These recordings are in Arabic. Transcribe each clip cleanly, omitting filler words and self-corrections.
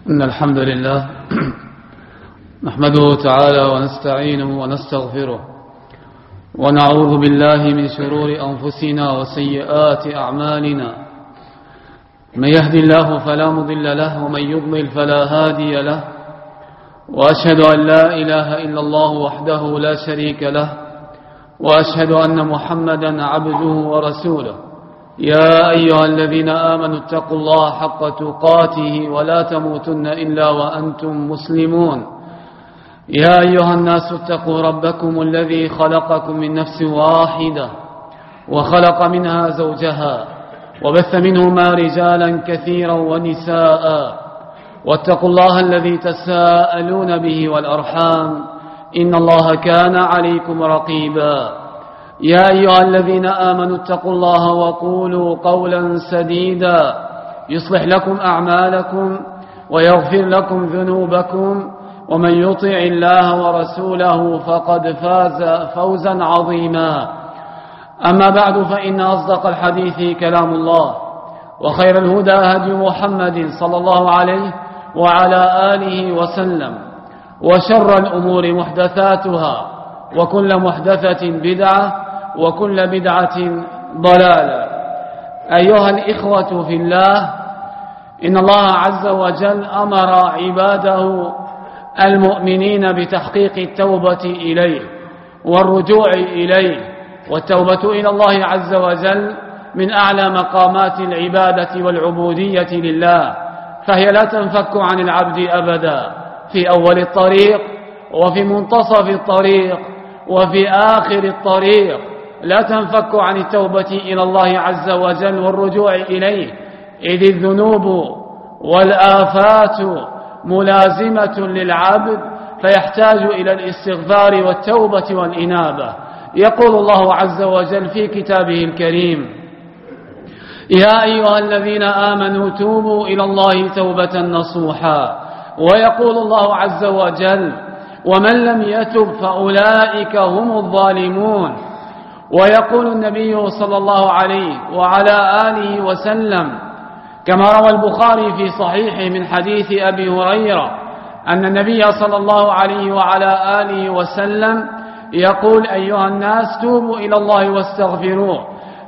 إن الحمد لله نحمده تعالى ونستعينه ونستغفره ونعوذ بالله من شرور أنفسنا وسيئات أعمالنا. من يهدي الله فلا مضل له ومن يضلل فلا هادي له، وأشهد أن لا إله إلا الله وحده لا شريك له، وأشهد أن محمدا عبده ورسوله. يا أيها الذين آمنوا اتقوا الله حق تقاته ولا تموتن إلا وأنتم مسلمون. يا أيها الناس اتقوا ربكم الذي خلقكم من نفس واحدة وخلق منها زوجها وبث منهما رجالا كثيرا ونساء، واتقوا الله الذي تساءلون به والأرحام إن الله كان عليكم رقيبا. يا أيها الذين آمنوا اتقوا الله وقولوا قولا سديدا يصلح لكم أعمالكم ويغفر لكم ذنوبكم، ومن يطع الله ورسوله فقد فاز فوزا عظيما. أما بعد، فإن أصدق الحديث كلام الله، وخير الهدى هدي محمد صلى الله عليه وعلى آله وسلم، وشر الأمور محدثاتها، وكل محدثة بدعة، وكل بدعة ضلالة. أيها الإخوة في الله، إن الله عز وجل أمر عباده المؤمنين بتحقيق التوبة إليه والرجوع إليه، والتوبة إلى الله عز وجل من أعلى مقامات العبادة والعبودية لله، فهي لا تنفك عن العبد أبدا في أول الطريق وفي منتصف الطريق وفي آخر الطريق، لا تنفك عن التوبة إلى الله عز وجل والرجوع إليه، إذ الذنوب والآفات ملازمة للعبد، فيحتاج إلى الاستغفار والتوبة والإنابة. يقول الله عز وجل في كتابه الكريم: يا أيها الذين آمنوا توبوا إلى الله توبة نصوحا. ويقول الله عز وجل: ومن لم يتب فأولئك هم الظالمون. ويقول النبي صلى الله عليه وعلى آله وسلم كما روى البخاري في صحيحه من حديث أبي هريرة أن النبي صلى الله عليه وعلى آله وسلم يقول: أيها الناس توبوا إلى الله واستغفروه،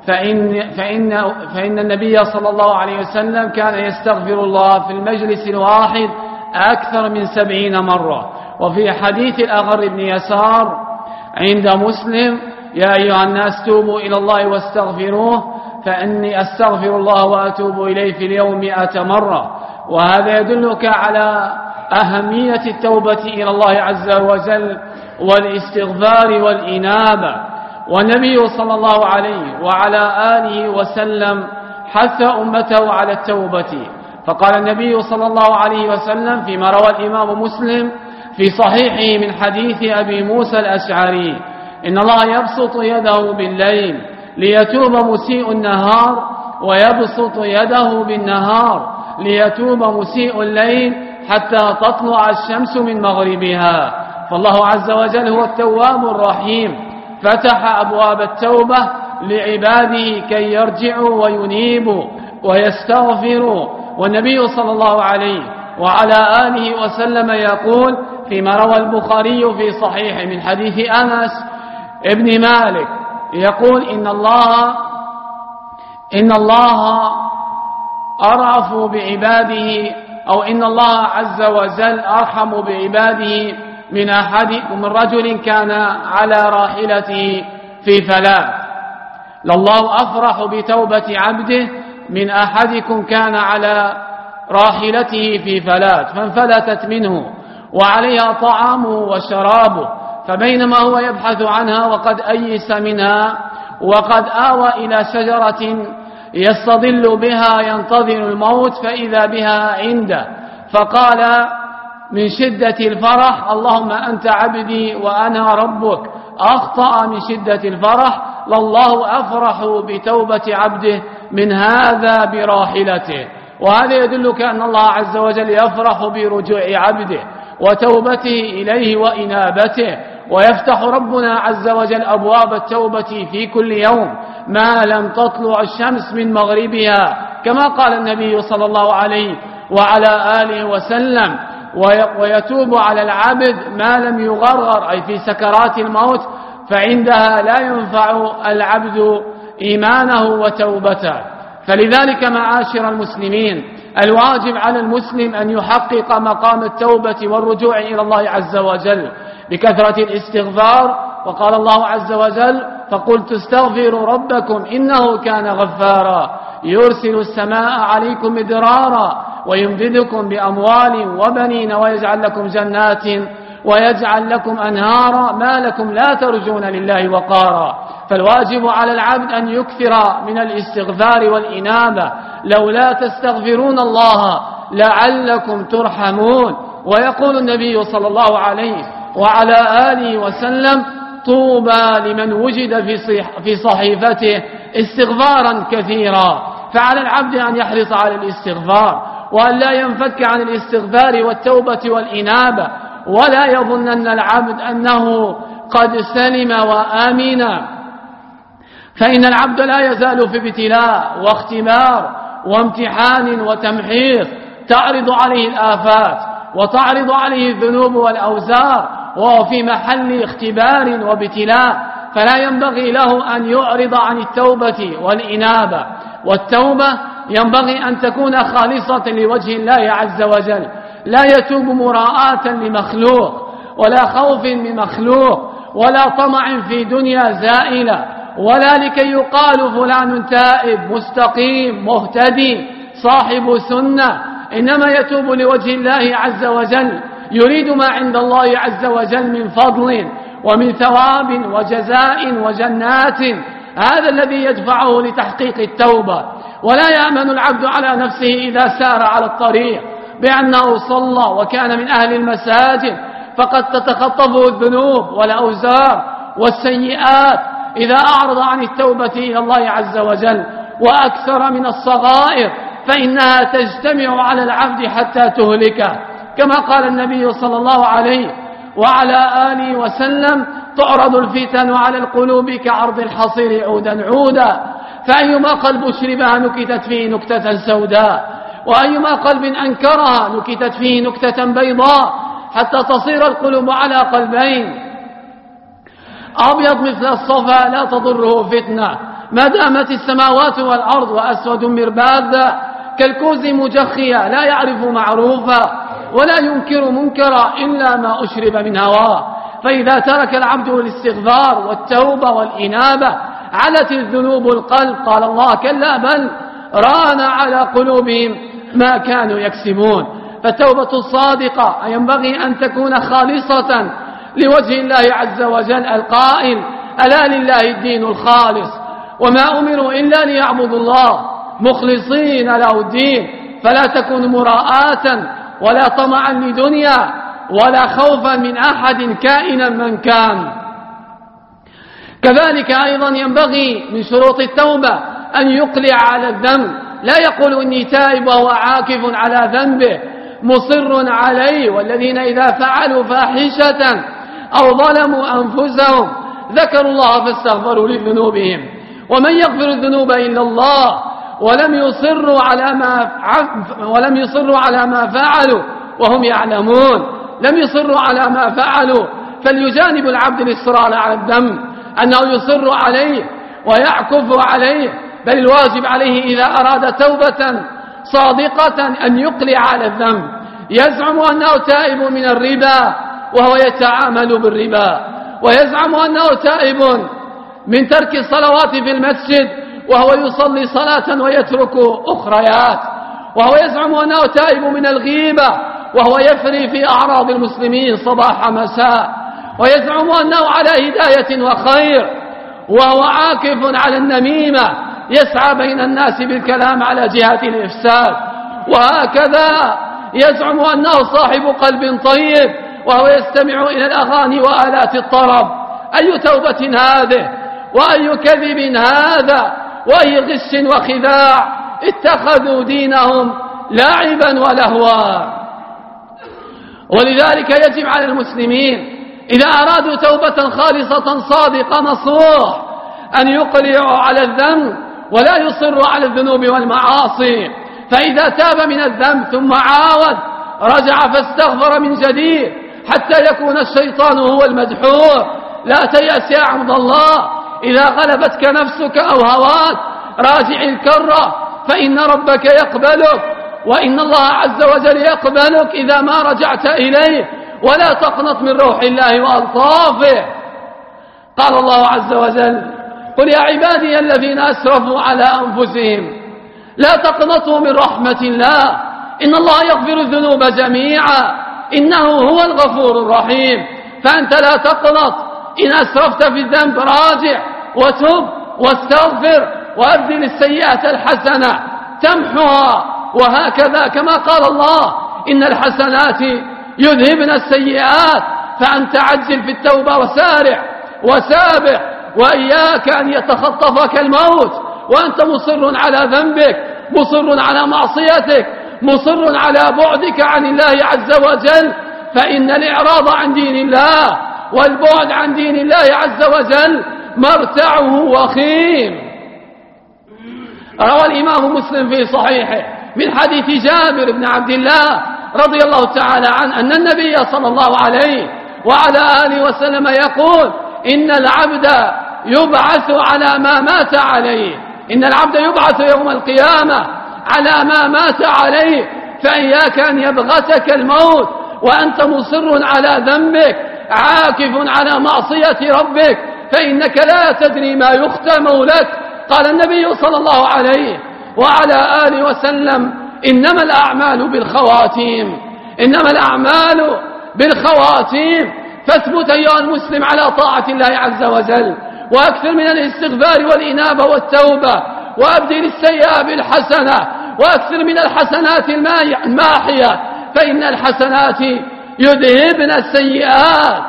فإن النبي صلى الله عليه وسلم كان يستغفر الله في المجلس الواحد أكثر من 70 مرة. وفي حديث الأغر بن يسار عند مسلم: يا أيها الناس توبوا إلى الله واستغفروه، فإني أستغفر الله وأتوب إليه في اليوم 100 مرة. وهذا يدلك على أهمية التوبة إلى الله عز وجل والاستغفار والإنابة. والنبي صلى الله عليه وعلى آله وسلم حث أمته على التوبة، فقال النبي صلى الله عليه وسلم فيما روى الإمام مسلم في صحيحه من حديث أبي موسى الأشعري: إن الله يبسط يده بالليل ليتوب مسيء النهار، ويبسط يده بالنهار ليتوب مسيء الليل حتى تطلع الشمس من مغربها. فالله عز وجل هو التواب الرحيم، فتح أبواب التوبة لعباده كي يرجعوا وينيبوا ويستغفروا. والنبي صلى الله عليه وعلى آله وسلم يقول فيما روى البخاري في صحيح من حديث أنس ابن مالك يقول: إن الله أرأف بعباده، أو إن الله عز وجل أرحم بعباده من رجل كان على راحلته في فلاة. لله أفرح بتوبة عبده من أحدكم كان على راحلته في فلاة فانفلتت منه وعليها طعامه وشرابه، فبينما هو يبحث عنها وقد أيس منها وقد آوى إلى شجرة يستظل بها ينتظر الموت، فإذا بها عنده، فقال من شدة الفرح: اللهم أنت عبدي وأنا ربك. أخطأ من شدة الفرح. لله أفرح بتوبة عبده من هذا براحلته. وهذا يدلك أن الله عز وجل يفرح برجوع عبده وتوبته إليه وإنابته، ويفتح ربنا عز وجل أبواب التوبة في كل يوم ما لم تطلع الشمس من مغربها، كما قال النبي صلى الله عليه وعلى آله وسلم، ويتوب على العبد ما لم يغرغر أي في سكرات الموت، فعندها لا ينفع العبد إيمانه وتوبته. فلذلك معاشر المسلمين، الواجب على المسلم أن يحقق مقام التوبة والرجوع إلى الله عز وجل بكثرة الاستغفار. وقال الله عز وجل: فقلت استغفروا ربكم إنه كان غفارا يرسل السماء عليكم مدرارا ويمددكم بأموال وبنين ويجعل لكم جنات ويجعل لكم أنهارا ما لكم لا ترجون لله وقارا. فالواجب على العبد أن يكثر من الاستغفار والإنابة. لولا تستغفرون الله لعلكم ترحمون. ويقول النبي صلى الله عليه وعلى آله وسلم: طوبى لمن وجد في صحيفته استغفارا كثيرا. فعلى العبد أن يحرص على الاستغفار، وأن لا ينفك عن الاستغفار والتوبة والإنابة، ولا يظنن العبد أنه قد سلم وآمن، فإن العبد لا يزال في ابتلاء واختبار وامتحان وتمحيص، تعرض عليه الآفات وتعرض عليه الذنوب والأوزار، وهو في محل اختبار وابتلاء، فلا ينبغي له أن يعرض عن التوبة والإنابة. والتوبة ينبغي أن تكون خالصة لوجه الله عز وجل، لا يتوب مراءة لمخلوق ولا خوف من مخلوق ولا طمع في دنيا زائلة، ولا لكي يقال فلان تائب مستقيم مهتدي صاحب سنة، إنما يتوب لوجه الله عز وجل، يريد ما عند الله عز وجل من فضل ومن ثواب وجزاء وجنات، هذا الذي يدفعه لتحقيق التوبة. ولا يأمن العبد على نفسه إذا سار على الطريق بأنه صلى وكان من أهل المساجد، فقد تتخطفه الذنوب والأوزار والسيئات إذا أعرض عن التوبة إلى الله عز وجل، وأكثر من الصغائر، فإنها تجتمع على العبد حتى تهلكه، كما قال النبي صلى الله عليه وعلى آله وسلم: تعرض الفتن على القلوب كعرض الحصير عودا عودا، فأيما قلب شربها نكتت فيه نكتة سوداء، وأيما قلب أنكرها نكتت فيه نكتة بيضاء، حتى تصير القلوب على قلبين، أبيض مثل الصفا لا تضره فتنة ما دامت السماوات والأرض، وأسود مربادا كالكوز مجخيا لا يعرف معروفا ولا ينكر منكرا إلا ما أشرب من هواه. فإذا ترك العبد الاستغفار والتوبة والإنابة علت الذنوب القلب، قال الله: كلا بل ران على قلوبهم ما كانوا يكسبون. فالتوبة الصادقة ينبغي أن تكون خالصة لوجه الله عز وجل القائل: ألا لله الدين الخالص، وما أمروا إلا ليعبدوا الله مخلصين له الدين، فلا تكن مراءة ولا طمعا لدنيا ولا خوفا من أحد كائنا من كان. كذلك أيضا ينبغي من شروط التوبة أن يقلع على الذنب، لا يقول إني تائب وهو عاكف على ذنبه مصر عليه. والذين إذا فعلوا فاحشة أو ظلموا أنفسهم ذكروا الله فاستغفروا لذنوبهم ومن يغفر الذنوب إلا الله ولم يصروا على ما فعلوا وهم يعلمون. لم يصروا على ما فعلوا، فليجانب العبد الإصرار على الذنب، أنه يصر عليه ويعكف عليه، بل الواجب عليه إذا أراد توبة صادقة أن يقلع على الذنب. يزعم أنه تائب من الربا وهو يتعامل بالربا، ويزعم أنه تائب من ترك الصلوات في المسجد وهو يصلي صلاة ويترك أخريات، وهو يزعم أنه تائب من الغيبة وهو يفري في أعراض المسلمين صباح مساء، ويزعم أنه على هداية وخير وهو عاكف على النميمة يسعى بين الناس بالكلام على جهة الإفساد. وهكذا يزعم أنه صاحب قلب طيب وهو يستمع إلى الأغاني وآلات الطرب. أي توبة هذه وأي كذب هذا وأي غش وخداع، اتخذوا دينهم لاعبا ولهوا. ولذلك يجب على المسلمين إذا أرادوا توبة خالصة صادقة نصوح أن يقلعوا على الذنب ولا يصروا على الذنوب والمعاصي، فإذا تاب من الذنب ثم عاود رجع فاستغفر من جديد حتى يكون الشيطان هو المدحور. لا تيأس يا عبد الله، إذا غلبتك نفسك أو هواك راجع الكرة، فإن ربك يقبلك، وإن الله عز وجل يقبلك إذا ما رجعت إليه. ولا تقنط من روح الله وألطافه. قال الله عز وجل: قل يا عبادي الذين أسرفوا على أنفسهم لا تقنطوا من رحمة الله إن الله يغفر الذنوب جميعا إنه هو الغفور الرحيم. فأنت لا تقنط، إن أسرفت في الذنب راجع وتب واستغفر وأبدل السيئة الحسنة تمحها، وهكذا كما قال الله: إن الحسنات يذهبن السيئات. فأنت عجل في التوبة وسارع وسابع، وإياك أن يتخطفك الموت وأنت مصر على ذنبك، مصر على معصيتك، مصر على بعدك عن الله عز وجل. فإن الإعراض عن دين الله والبعد عن دين الله عز وجل مرتعه وخيم. روى الإمام مسلم في صحيحه من حديث جابر بن عبد الله رضي الله تعالى عنه أن النبي صلى الله عليه وعلى آله وسلم يقول: إن العبد يبعث على ما مات عليه، إن العبد يبعث يوم القيامة على ما مات عليه، فإياك أن يبغتك الموت وأنت مصر على ذنبك عاكف على معصية ربك، فإنك لا تدري ما يختم لك. قال النبي صلى الله عليه وعلى آله وسلم: إنما الأعمال بالخواتيم، إنما الأعمال بالخواتيم. فاثبت أيها المسلم على طاعة الله عز وجل، وأكثر من الاستغفار والإنابة والتوبة، وأبدل السيئة بالحسنة، وأكثر من الحسنات الماحية، فإن الحسنات يذهبن السيئات.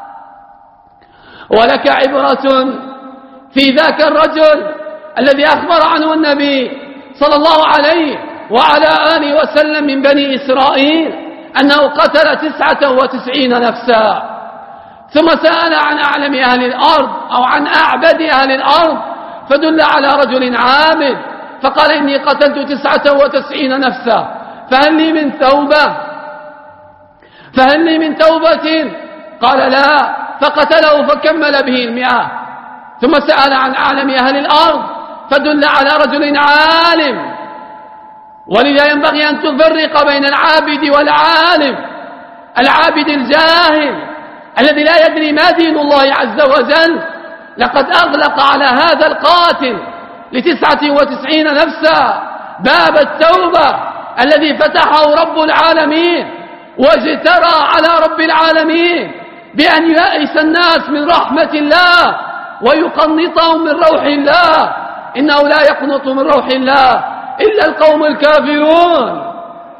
ولك عبرة في ذاك الرجل الذي أخبر عنه النبي صلى الله عليه وعلى آله وسلم من بني إسرائيل أنه قتل 99 نفسا، ثم سأل عن أعلم أهل الأرض أو عن أعبد أهل الأرض فدل على رجل عابد، فقال: إني قتلت 99 نفسا فهل لي من توبة؟ فهل لي من توبة؟ قال: لا. فقتله فكمل به 100. ثم سأل عن أعلم أهل الأرض فدل على رجل عالم. ولذا ينبغي أن تفرق بين العابد والعالم. العابد الجاهل الذي لا يدري ما دين الله عز وجل لقد أغلق على هذا القاتل ل99 نفسا باب التوبة الذي فتحه رب العالمين، واجترى على رب العالمين بأن يأس الناس من رحمة الله ويقنطهم من روح الله. إنه لا يقنط من روح الله إلا القوم الكافرون.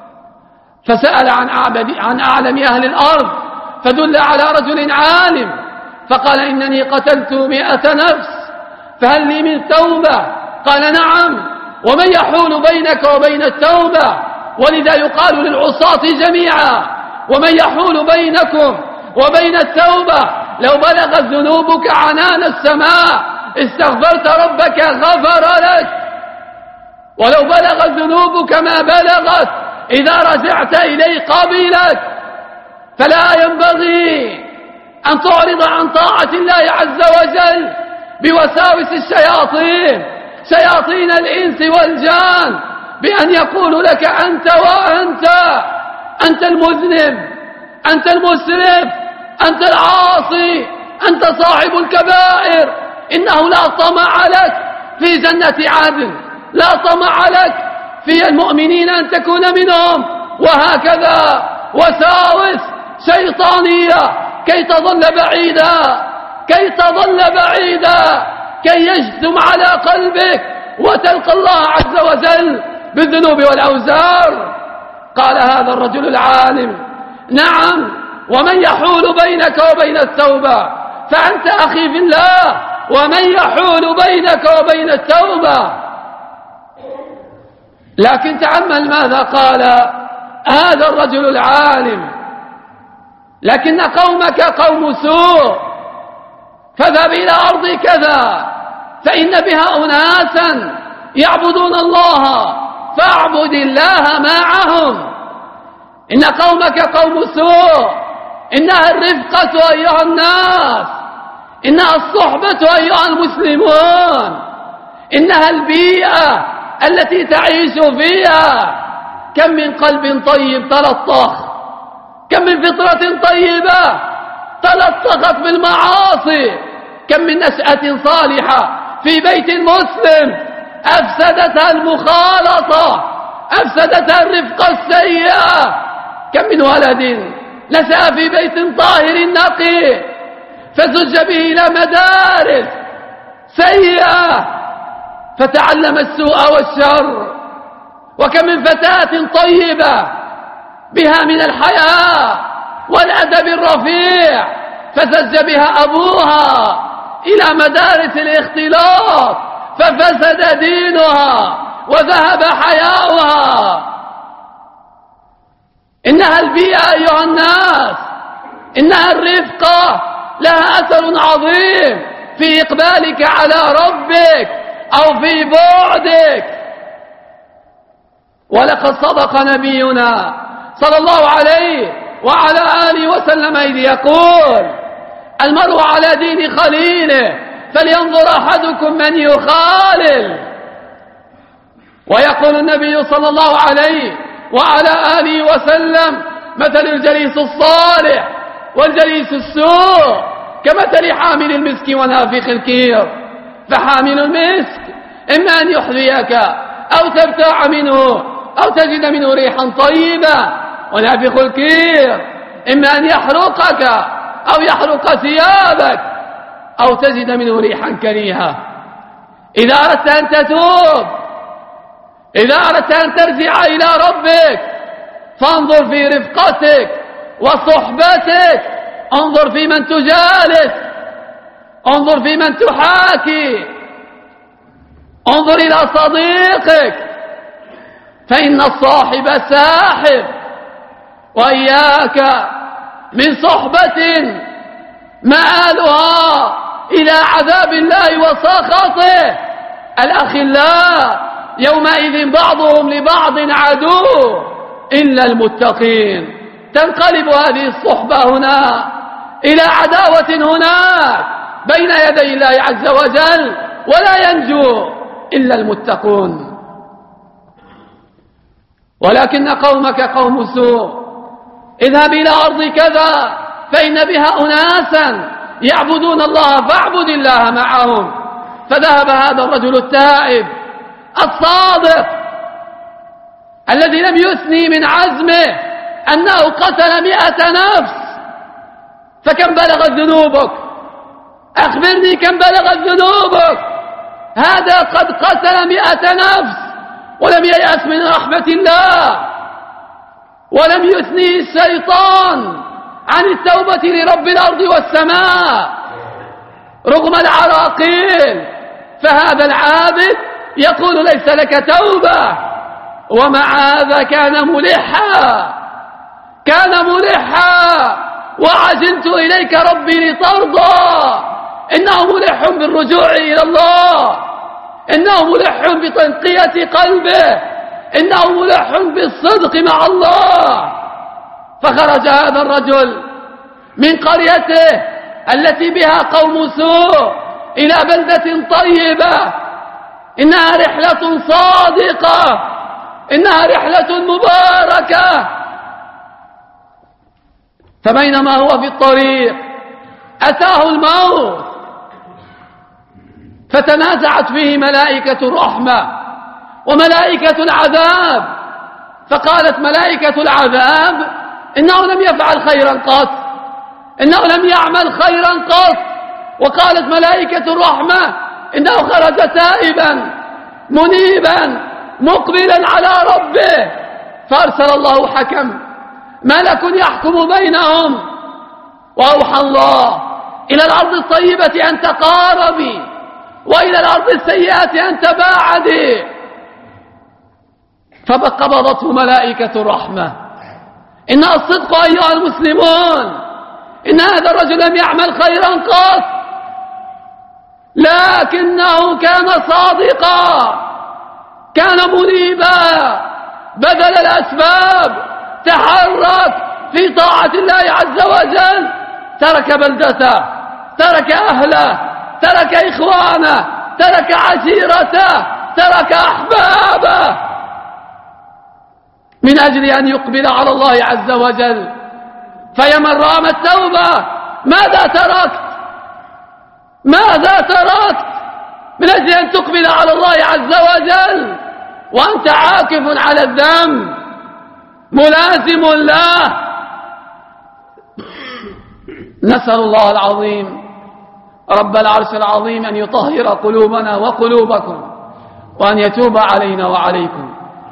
فسأل عن أعلم أهل الأرض فدل على رجل عالم، فقال: إنني قتلت 100 نفس فهل لي من توبة؟ قال: نعم. ومن يحول بينك وبين التوبة؟ ولذا يقال للعصاة جميعا: ومن يحول بينكم وبين التوبة؟ لو بلغت ذنوبك عنان السماء استغفرت ربك غفر لك، ولو بلغت ذنوبك ما بلغت إذا رجعت إليه قبلك. فلا ينبغي أن تعرض عن طاعة الله عز وجل بوساوس الشياطين، شياطين الإنس والجان، بأن يقول لك: أنت وأنت، أنت المذنب، أنت المسرف، أنت العاصي، أنت صاحب الكبائر، إنه لا طمع لك في جنة عدن، لا طمع لك في المؤمنين أن تكون منهم، وهكذا وساوس شيطانية كي تظل بعيدا، كي تظل بعيدا، كي يجثم على قلبك وتلقى الله عز وجل بالذنوب والأوزار. قال هذا الرجل العالم: نعم، ومن يحول بينك وبين التوبة؟ فأنت أخي في الله، ومن يحول بينك وبين التوبة؟ لكن تأمل ماذا قال هذا الرجل العالم: لكن قومك قوم سوء، فاذهب إلى أرض كذا فإن بها أناسا يعبدون الله فاعبد الله معهم. إن قومك قوم سوء، إنها الرفقة أيها الناس، إنها الصحبة أيها المسلمون، إنها البيئة التي تعيش فيها. كم من قلب طيب تلطخ، كم من فطرة طيبة تلطخت بالمعاصي، كم من نشأة صالحة في بيت مسلم أفسدتها المخالطة، أفسدتها الرفقة السيئة. كم من ولد نشأ في بيت طاهر نقي فزج به إلى مدارس سيئة فتعلم السوء والشر. وكم من فتاة طيبة بها من الحياء والأدب الرفيع فزج بها أبوها إلى مدارس الاختلاط ففسد دينها وذهب حياؤها. إنها البيئة أيها الناس، إنها الرفقة، لها أثر عظيم في إقبالك على ربك أو في بعدك. ولقد صدق نبينا صلى الله عليه وعلى آله وسلم إذ يقول: المرء على دين خليله فلينظر أحدكم من يخالل. ويقول النبي صلى الله عليه وعلى آله وسلم: مثل الجليس الصالح والجليس السوء كمثل حامل المسك ونافخ الكير. فحامل المسك إما أن يحذيك أو تبتاع منه أو تجد منه ريحا طيبة، ونافخ الكير إما أن يحرقك أو يحرق ثيابك أو تجد منه ريحا كريهة. إذا أردت أن تتوب، إذا أردت أن ترجع إلى ربك فانظر في رفقتك وصحبتك، انظر في من تجالس، انظر في من تحاكي، انظر إلى صديقك، فإن الصاحب ساحب. وإياك من صحبة مآلها إلى عذاب الله وسخطه. الأخلاء يومئذ بعضهم لبعض عدو إلا المتقين. تنقلب هذه الصحبة هنا إلى عداوة هناك بين يدي الله عز وجل، ولا ينجو إلا المتقون. ولكن قومك قوم سوء، اذهب إلى أرض كذا فإن بها أناسا يعبدون الله فاعبد الله معهم. فذهب هذا الرجل التائب الصادق الذي لم يثني من عزمه أنه قتل 100 نفس. فكم بلغت ذنوبك؟ أخبرني كم بلغت ذنوبك؟ هذا قد قتل 100 نفس ولم ييأس من رحمة الله، ولم يثني الشيطان عن التوبة لرب الأرض والسماء رغم العراقيل. فهذا العابد يقول ليس لك توبة، ومع هذا كان ملحا، كان ملحا. وعجلت إليك ربي لترضى. إنه ملح بالرجوع إلى الله، إنه ملح بتنقية قلبه، إنه ملح بالصدق مع الله. فخرج هذا الرجل من قريته التي بها قوم سوء إلى بلدة طيبة. إنها رحلة صادقة، إنها رحلة مباركة. فبينما هو في الطريق أتاه الموت، فتنازعت فيه ملائكة الرحمة وملائكة العذاب. فقالت ملائكة العذاب: إنه لم يفعل خيرا قط، إنه لم يعمل خيرا قط. وقالت ملائكة الرحمة: إنه خرج تائبا منيبا مقبلا على ربه. فأرسل الله حكم، ملك يحكم بينهم، وأوحى الله إلى الأرض الطيبة أن تقاربي، وإلى الأرض السيئة أن تباعدي. فقبضته ملائكة الرحمة. إنها الصدق أيها المسلمون، إن هذا الرجل لم يعمل خيرا قط، لكنه كان صادقا، كان منيبا بذل الأسباب، تحرك في طاعة الله عز وجل، ترك بلدته، ترك أهله، ترك إخوانه، ترك عشيرته، ترك أحبابه من أجل أن يقبل على الله عز وجل. فيا من رام التوبة، ماذا تركت؟ ماذا تركت من أجل أن تقبل على الله عز وجل وأنت عاكف على الذنب ملازم له؟ نسأل الله العظيم رب العرش العظيم أن يطهر قلوبنا وقلوبكم وأن يتوب علينا وعليكم.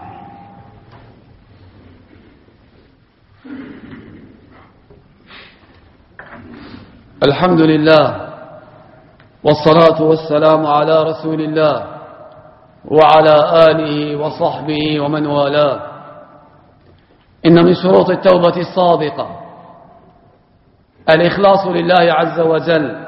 الحمد لله والصلاة والسلام على رسول الله وعلى آله وصحبه ومن والاه. إن من شروط التوبة الصادقة الإخلاص لله عز وجل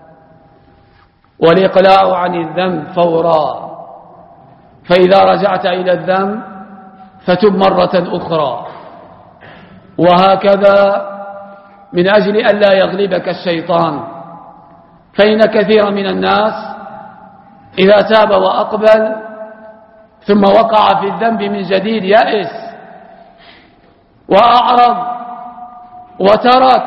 والإقلاع عن الذنب فورا، فإذا رجعت إلى الذنب فتب مرة أخرى، وهكذا من أجل أن لا يغلبك الشيطان. فإن كثيرا من الناس إذا تاب وأقبل ثم وقع في الذنب من جديد يأس وأعرض وترك.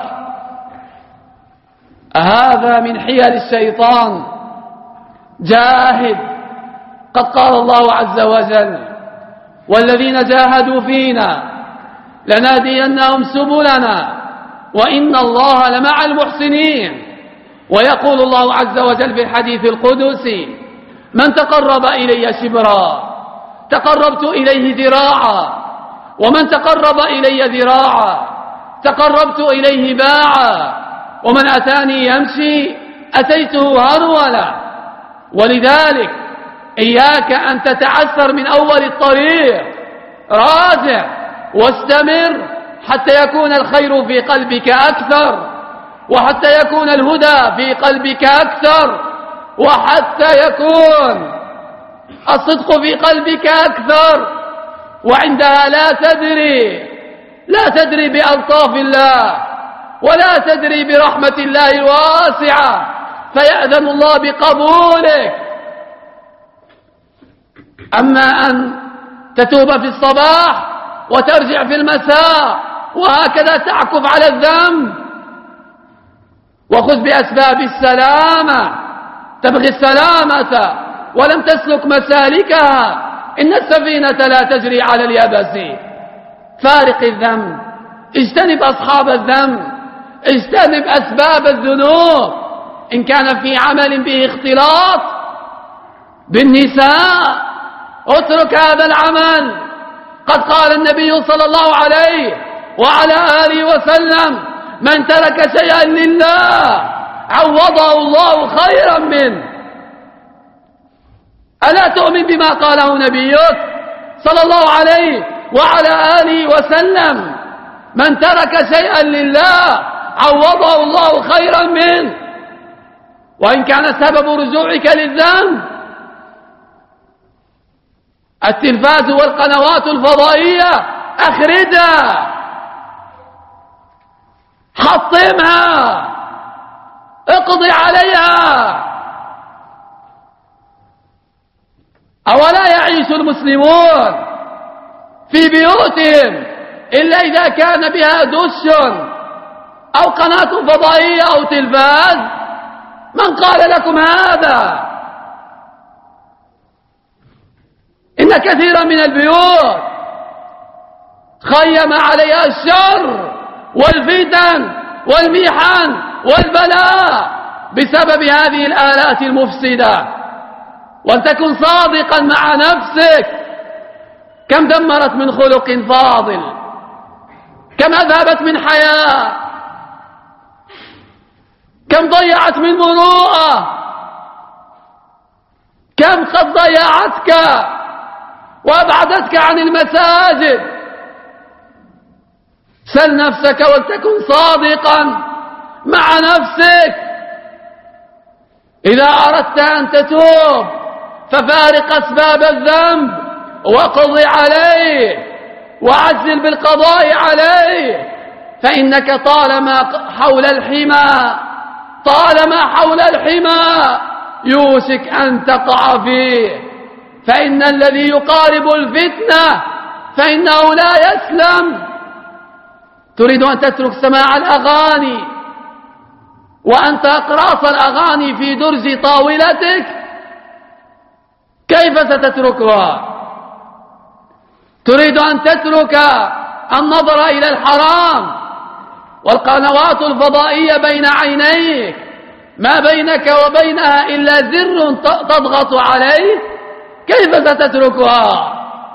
هذا من حيل الشيطان. جاهد، قد قال الله عز وجل: والذين جاهدوا فينا لنهدينهم سبلنا وإن الله لمع المحسنين. ويقول الله عز وجل في الحديث القدسي: من تقرب إلي شبرا تقربت إليه ذراعا، ومن تقرب إلي ذراعا تقربت إليه باعا، ومن أتاني يمشي أتيته هرولا. ولذلك إياك أن تتعثر من أول الطريق، راجع واستمر حتى يكون الخير في قلبك أكثر، وحتى يكون الهدى في قلبك أكثر، وحتى يكون الصدق في قلبك أكثر. وعندها لا تدري بألطاف الله ولا تدري برحمة الله الواسعة، فيأذن الله بقبولك. أما أن تتوب في الصباح وترجع في المساء وهكذا تعكف على الذنب، وخذ بأسباب السلامة، تبغي السلامة ولم تسلك مسالكها. إن السفينة لا تجري على اليبس. فارق الذنب، اجتنب أصحاب الذنب، اجتنب أسباب الذنوب. إن كان في عمل به اختلاط بالنساء اترك هذا العمل. قد قال النبي صلى الله عليه وعلى آله وسلم: من ترك شيئا لله عوضه الله خيرا منه. ألا تؤمن بما قاله نبيك صلى الله عليه وعلى آله وسلم؟ من ترك شيئا لله عوضه الله خيرا منه. وإن كان سبب رجوعك للذنب التلفاز والقنوات الفضائية، أخرجها، حطمها، اقضي عليها. أولا يعيش المسلمون في بيوتهم إلا إذا كان بها دش أو قناة فضائية أو تلفاز؟ من قال لكم هذا؟ إن كثيرا من البيوت خيم عليها الشر والفتن والمحن والبلاء بسبب هذه الآلات المفسدة. وأن تكن صادقا مع نفسك. كم دمرت من خلق فاضل، كم أذهبت من حياة، كم ضيعت من مروءة، كم قد ضيعتك وأبعدتك عن المساجد. سل نفسك ولتكن صادقا مع نفسك. إذا أردت أن تتوب ففارق أسباب الذنب وقض عليه وعجل بالقضاء عليه، فإنك طالما حول الحمى يوشك أن تقع فيه، فإن الذي يقارب الفتنة فإنه لا يسلم. تريد أن تترك سماع الأغاني وأنت أقراص الأغاني في درج طاولتك، كيف ستتركها؟ تريد أن تترك النظر إلى الحرام والقنوات الفضائية بين عينيك، ما بينك وبينها إلا زر تضغط عليه، كيف ستتركها؟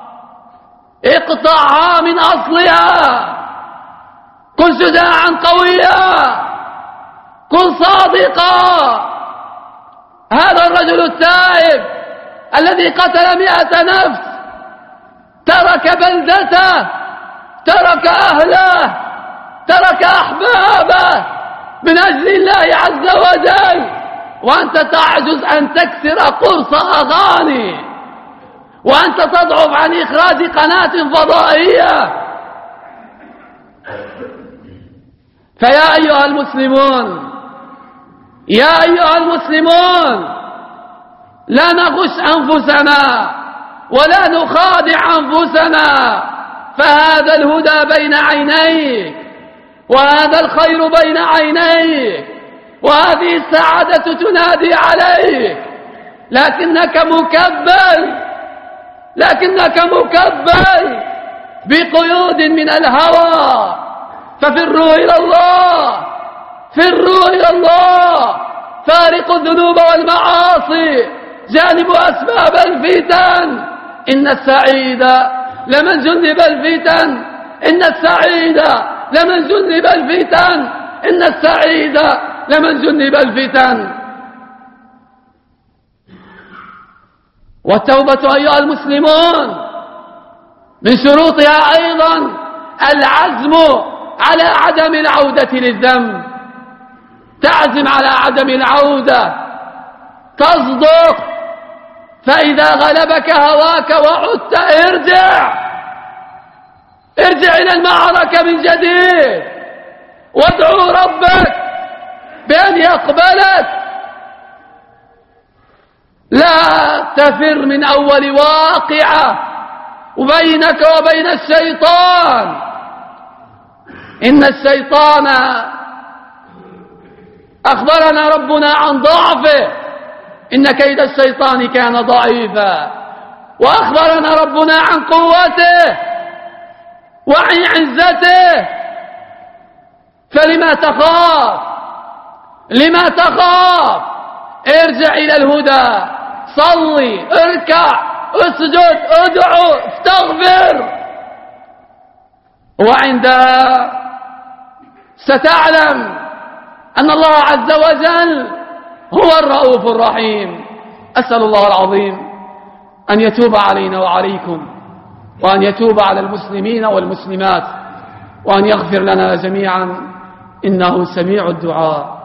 اقطعها من أصلها، كن شجاعا قويا، كن صادقا. هذا الرجل التائب الذي قتل 100 نفس ترك بلدته، ترك أهله، ترك أحبابه من أجل الله عز وجل، وأنت تعجز أن تكسر قرص أغاني، وأنت تضعف عن إخراج قناة فضائية. فيا أيها المسلمون، يا أيها المسلمون، لا نغش أنفسنا ولا نخادع أنفسنا، فهذا الهدى بين عينيك، وهذا الخير بين عينيك، وهذه السعادة تنادي عليك، لكنك مكبل بقيود من الهوى. ففروا إلى الله، فروا إلى الله، فارقوا الذنوب والمعاصي، جانبوا أسباب الفتن. إن السعيد لمن جنب الفتن، إن السعيد لمن جنب الفتن، إن السعيد لمن جنب الفتن. والتوبة أيها المسلمون من شروطها أيضا العزم على عدم العودة للذنب، تعزم على عدم العودة، تصدق، فإذا غلبك هواك وعدت ارجع إلى المعركة من جديد، وادعو ربك بأن يقبلك. لا تفر من أول واقعة وبينك وبين الشيطان، إن الشيطان أخبرنا ربنا عن ضعفه، إن كيد الشيطان كان ضعيفا، وأخبرنا ربنا عن قوته وعن عزته. فلما تخاف؟ لما تخاف؟ ارجع إلى الهدى، صلي، اركع، اسجد، ادعو، استغفر، وعندها ستعلم أن الله عز وجل هو الرؤوف الرحيم. أسأل الله العظيم أن يتوب علينا وعليكم، وأن يتوب على المسلمين والمسلمات، وأن يغفر لنا جميعا، إنه سميع الدعاء.